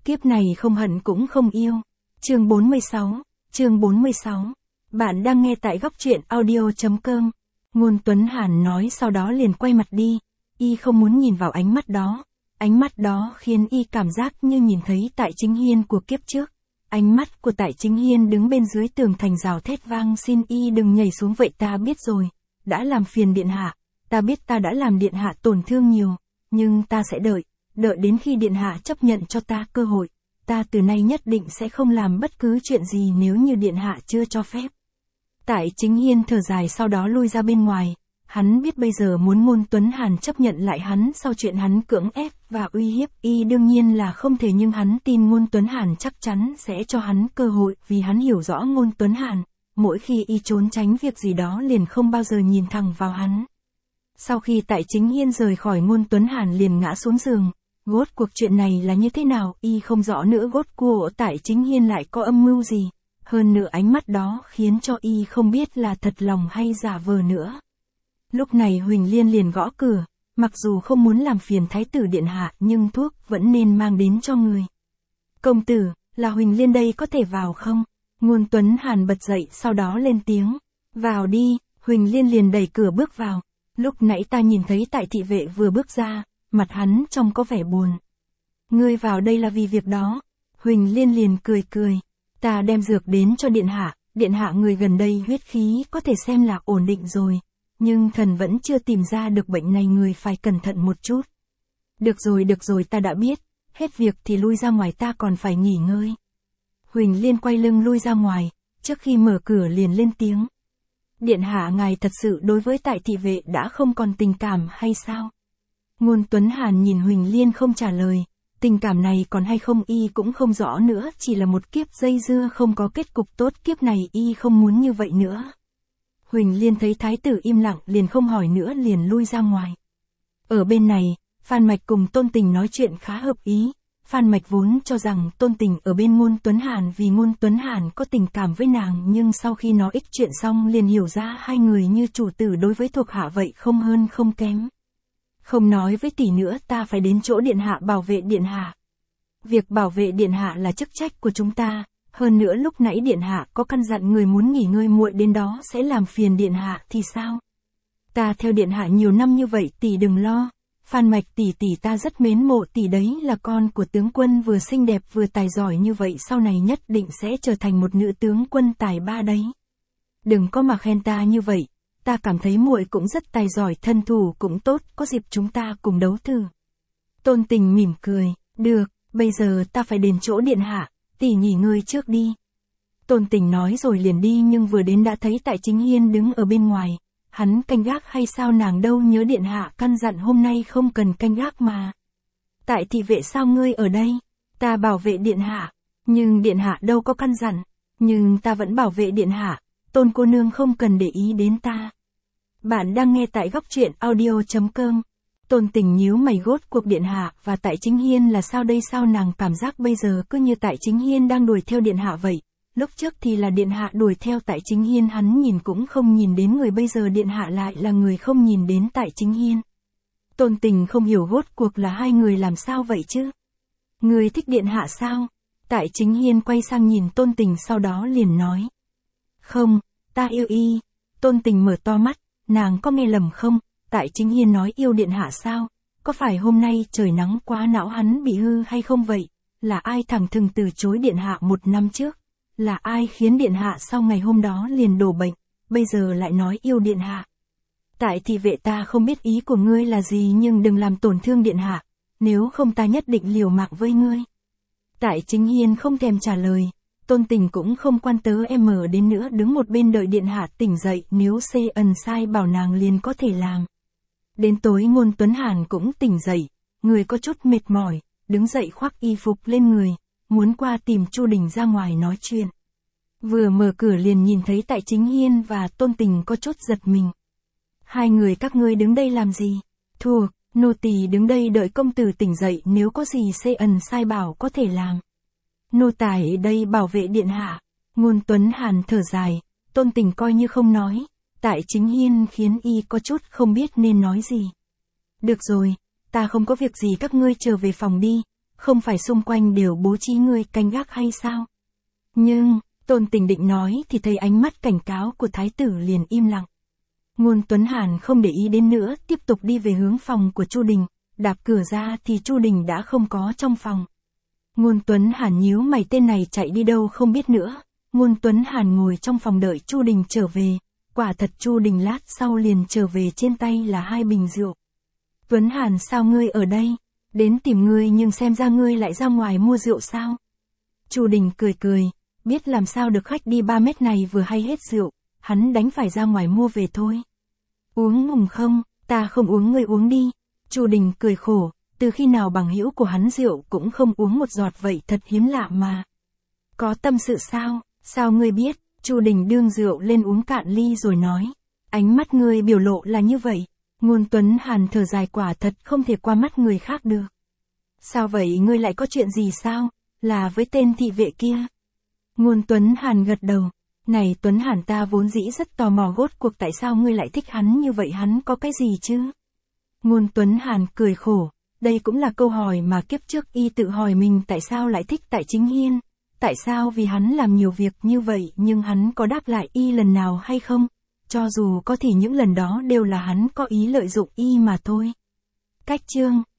Kiếp này không hận cũng không yêu. Chương 46. Bạn đang nghe tại góc truyện audio.com. Ngôn Tuấn Hàn nói sau đó liền quay mặt đi. Y không muốn nhìn vào ánh mắt đó. Ánh mắt đó khiến Y cảm giác như nhìn thấy Tại Chính Hiên của kiếp trước. Ánh mắt của Tại Chính Hiên đứng bên dưới tường thành rào thét vang xin Y đừng nhảy xuống vậy ta biết rồi. Đã làm phiền điện hạ. Ta biết ta đã làm điện hạ tổn thương nhiều. Nhưng ta sẽ đợi đến khi điện hạ chấp nhận cho ta cơ hội. Ta từ nay nhất định sẽ không làm bất cứ chuyện gì nếu như điện hạ chưa cho phép. Tại Chính Hiên thở dài sau đó lui ra bên ngoài. Hắn biết bây giờ muốn Ngôn Tuấn Hàn chấp nhận lại hắn sau chuyện hắn cưỡng ép và uy hiếp Y đương nhiên là không thể, nhưng hắn tin Ngôn Tuấn Hàn chắc chắn sẽ cho hắn cơ hội vì hắn hiểu rõ Ngôn Tuấn Hàn. Mỗi khi Y trốn tránh việc gì đó liền không bao giờ nhìn thẳng vào hắn. Sau khi Tại Chính Hiên rời khỏi, Ngôn Tuấn Hàn liền ngã xuống giường. Rốt cuộc chuyện này là như thế nào, Y không rõ nữa, rốt cuộc Tại Chính Hiên lại có âm mưu gì. Hơn nữa ánh mắt đó khiến cho Y không biết là thật lòng hay giả vờ nữa. Lúc này Huỳnh Liên liền gõ cửa, mặc dù không muốn làm phiền thái tử điện hạ nhưng thuốc vẫn nên mang đến cho người. Công tử, là Huỳnh Liên đây, có thể vào không? Ngôn Tuấn Hàn bật dậy sau đó lên tiếng. Vào đi. Huỳnh Liên liền đẩy cửa bước vào. Lúc nãy ta nhìn thấy Tại thị vệ vừa bước ra, mặt hắn trông có vẻ buồn. Ngươi vào đây là vì việc đó. Huỳnh Liên liền cười. Ta đem dược đến cho điện hạ người gần đây huyết khí có thể xem là ổn định rồi. Nhưng thần vẫn chưa tìm ra được bệnh này, người phải cẩn thận một chút. Được rồi ta đã biết, hết việc thì lui ra ngoài, ta còn phải nghỉ ngơi. Huỳnh Liên quay lưng lui ra ngoài, trước khi mở cửa liền lên tiếng. Điện hạ ngài thật sự đối với Tại thị vệ đã không còn tình cảm hay sao? Ngôn Tuấn Hàn nhìn Huỳnh Liên không trả lời, tình cảm này còn hay không Y cũng không rõ nữa, chỉ là một kiếp dây dưa không có kết cục tốt, kiếp này Y không muốn như vậy nữa. Huỳnh Liên thấy thái tử im lặng liền không hỏi nữa, liền lui ra ngoài. Ở bên này, Phan Mạch cùng Tôn Tình nói chuyện khá hợp ý. Phan Mạch vốn cho rằng Tôn Tình ở bên Ngôn Tuấn Hàn vì Ngôn Tuấn Hàn có tình cảm với nàng, nhưng sau khi nói ít chuyện xong liền hiểu ra hai người như chủ tử đối với thuộc hạ vậy, không hơn không kém. Không nói với tỷ nữa, ta phải đến chỗ điện hạ bảo vệ điện hạ. Việc bảo vệ điện hạ là chức trách của chúng ta. Hơn nữa lúc nãy điện hạ có căn dặn người muốn nghỉ ngơi muộn đến đó sẽ làm phiền điện hạ thì sao? Ta theo điện hạ nhiều năm như vậy, tỷ đừng lo. Phan Mạch tỷ ta rất mến mộ tỷ đấy, là con của tướng quân vừa xinh đẹp vừa tài giỏi như vậy, sau này nhất định sẽ trở thành một nữ tướng quân tài ba đấy. Đừng có mà khen ta như vậy, ta cảm thấy muội cũng rất tài giỏi, thân thủ cũng tốt, có dịp chúng ta cùng đấu thử. Tôn Tình mỉm cười, được, bây giờ ta phải đến chỗ điện hạ, tỷ nghỉ ngơi trước đi. Tôn Tình nói rồi liền đi, nhưng vừa đến đã thấy Tại Chính Hiên đứng ở bên ngoài. Hắn canh gác hay sao? Nàng đâu nhớ điện hạ căn dặn hôm nay không cần canh gác mà. Tại thị vệ sao ngươi ở đây? Ta bảo vệ điện hạ. Nhưng điện hạ đâu có căn dặn. Nhưng ta vẫn bảo vệ điện hạ. Tôn cô nương không cần để ý đến ta. Bạn đang nghe tại góc truyện audio.com. Tôn Tình nhíu mày, rốt cuộc điện hạ và Tại Chính Hiên là sao đây? Sao nàng cảm giác bây giờ cứ như Tại Chính Hiên đang đuổi theo điện hạ vậy? Lúc trước thì là điện hạ đuổi theo Tại Chính Hiên, hắn nhìn cũng không nhìn đến người, bây giờ điện hạ lại là người không nhìn đến Tại Chính Hiên. Tôn Tình không hiểu rốt cuộc là hai người làm sao vậy chứ? Người thích điện hạ sao? Tại Chính Hiên quay sang nhìn Tôn Tình sau đó liền nói. Không, ta yêu Y. Tôn Tình mở to mắt, nàng có nghe lầm không? Tại Chính Hiên nói yêu điện hạ sao? Có phải hôm nay trời nắng quá não hắn bị hư hay không vậy? Là ai thẳng thừng từ chối điện hạ 1 năm trước? Là ai khiến điện hạ sau ngày hôm đó liền đổ bệnh, bây giờ lại nói yêu điện hạ? Tại thị vệ ta không biết ý của ngươi là gì, nhưng đừng làm tổn thương điện hạ, nếu không ta nhất định liều mạng với ngươi. Tại Chính Hiên không thèm trả lời. Tôn Tình cũng không quan tớ đến nữa, đứng một bên đợi điện hạ tỉnh dậy, nếu sai bảo nàng liền có thể làm. Đến tối Ngôn Tuấn Hàn cũng tỉnh dậy, người có chút mệt mỏi, đứng dậy khoác y phục lên người, muốn qua tìm Chu Đình ra ngoài nói chuyện. Vừa mở cửa liền nhìn thấy Tại Chính Hiên và Tôn Tình, có chút giật mình. Hai người các ngươi đứng đây làm gì? Thuộc, nô tỳ đứng đây đợi công tử tỉnh dậy, nếu có gì sai bảo có thể làm. Nô tài ở đây bảo vệ điện hạ. Ngôn Tuấn Hàn thở dài, Tôn Tình coi như không nói. Tại Chính Hiên khiến y có chút không biết nên nói gì. Được rồi, ta không có việc gì, các ngươi trở về phòng đi. không phải xung quanh đều bố trí ngươi canh gác hay sao? Nhưng, Tôn Tình định nói thì thấy ánh mắt cảnh cáo của thái tử liền im lặng. Ngôn Tuấn Hàn không để ý đến nữa, tiếp tục đi về hướng phòng của Chu Đình, đạp cửa ra thì Chu Đình đã không có trong phòng. Ngôn Tuấn Hàn nhíu mày, tên này chạy đi đâu không biết nữa. Ngôn Tuấn Hàn ngồi trong phòng đợi Chu Đình trở về, quả thật Chu Đình lát sau liền trở về, trên tay là 2 bình rượu. Tuấn Hàn, sao ngươi ở đây? Đến tìm ngươi nhưng xem ra ngươi lại ra ngoài mua rượu sao? Chu Đình cười cười, biết làm sao được, khách đi 3 mét này vừa hay hết rượu, hắn đánh phải ra ngoài mua về thôi. Uống ngùng không? Ta không uống, ngươi uống đi. Chu Đình cười khổ, từ khi nào bằng hữu của hắn rượu cũng không uống một giọt vậy, thật hiếm lạ mà. Có tâm sự sao? Sao ngươi biết? Chu Đình đương rượu lên uống cạn ly rồi nói. Ánh mắt ngươi biểu lộ là như vậy. Ngôn Tuấn Hàn thở dài, quả thật không thể qua mắt người khác được. Sao vậy, ngươi lại có chuyện gì sao? Là với tên thị vệ kia. Ngôn Tuấn Hàn gật đầu. Này Tuấn Hàn, ta vốn dĩ rất tò mò rốt cuộc tại sao ngươi lại thích hắn như vậy, hắn có cái gì chứ? Ngôn Tuấn Hàn cười khổ. Đây cũng là câu hỏi mà kiếp trước y tự hỏi mình, tại sao lại thích Tại Chính Hiên? Tại sao? Vì hắn làm nhiều việc như vậy, nhưng hắn có đáp lại y lần nào hay không? Cho dù có thì những lần đó đều là hắn có ý lợi dụng y mà thôi. Cách chương